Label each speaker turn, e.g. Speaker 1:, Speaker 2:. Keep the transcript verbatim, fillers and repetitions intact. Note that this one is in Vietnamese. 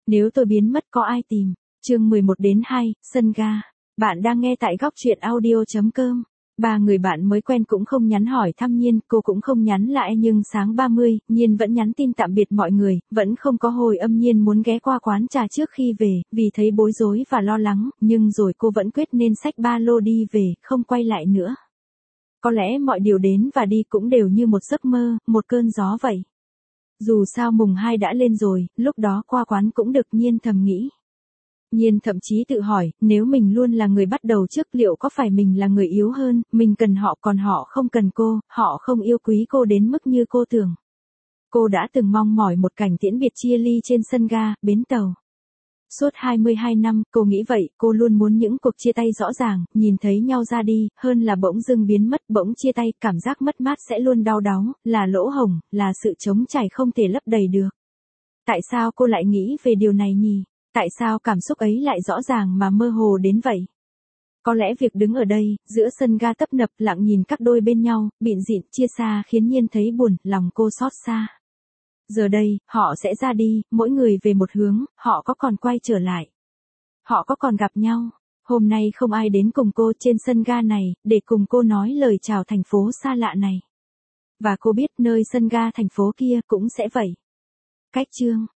Speaker 1: Nếu tôi biến mất có ai tìm? Chương mười một đến hai, sân ga. Bạn đang nghe tại góc truyện audio chấm com. Ba người bạn mới quen cũng không nhắn hỏi thăm Nhiên, cô cũng không nhắn lại, nhưng sáng ba mươi, Nhiên vẫn nhắn tin tạm biệt mọi người, vẫn không có hồi âm. Nhiên muốn ghé qua quán trà trước khi về, vì thấy bối rối và lo lắng, nhưng rồi cô vẫn quyết nên xách ba lô đi về, không quay lại nữa. Có lẽ mọi điều đến và đi cũng đều như một giấc mơ, một cơn gió vậy. Dù sao mùng hai đã lên rồi, lúc đó qua quán cũng được, Nhiên thầm nghĩ. Nhiên thậm chí tự hỏi, nếu mình luôn là người bắt đầu trước liệu có phải mình là người yếu hơn, mình cần họ còn họ không cần cô, họ không yêu quý cô đến mức như cô tưởng. Cô đã từng mong mỏi một cảnh tiễn biệt chia ly trên sân ga, bến tàu. Suốt hai mươi hai năm, cô nghĩ vậy, cô luôn muốn những cuộc chia tay rõ ràng, nhìn thấy nhau ra đi, hơn là bỗng dưng biến mất, bỗng chia tay, cảm giác mất mát sẽ luôn đau đáu, là lỗ hổng, là sự trống trải không thể lấp đầy được. Tại sao cô lại nghĩ về điều này nhỉ? Tại sao cảm xúc ấy lại rõ ràng mà mơ hồ đến vậy? Có lẽ việc đứng ở đây, giữa sân ga tấp nập, lặng nhìn các đôi bên nhau, bịn rịn, chia xa khiến Nhiên thấy buồn, lòng cô xót xa. Giờ đây, họ sẽ ra đi, mỗi người về một hướng, họ có còn quay trở lại? Họ có còn gặp nhau? Hôm nay không ai đến cùng cô trên sân ga này, để cùng cô nói lời chào thành phố xa lạ này. Và cô biết nơi sân ga thành phố kia cũng sẽ vậy. Cách chương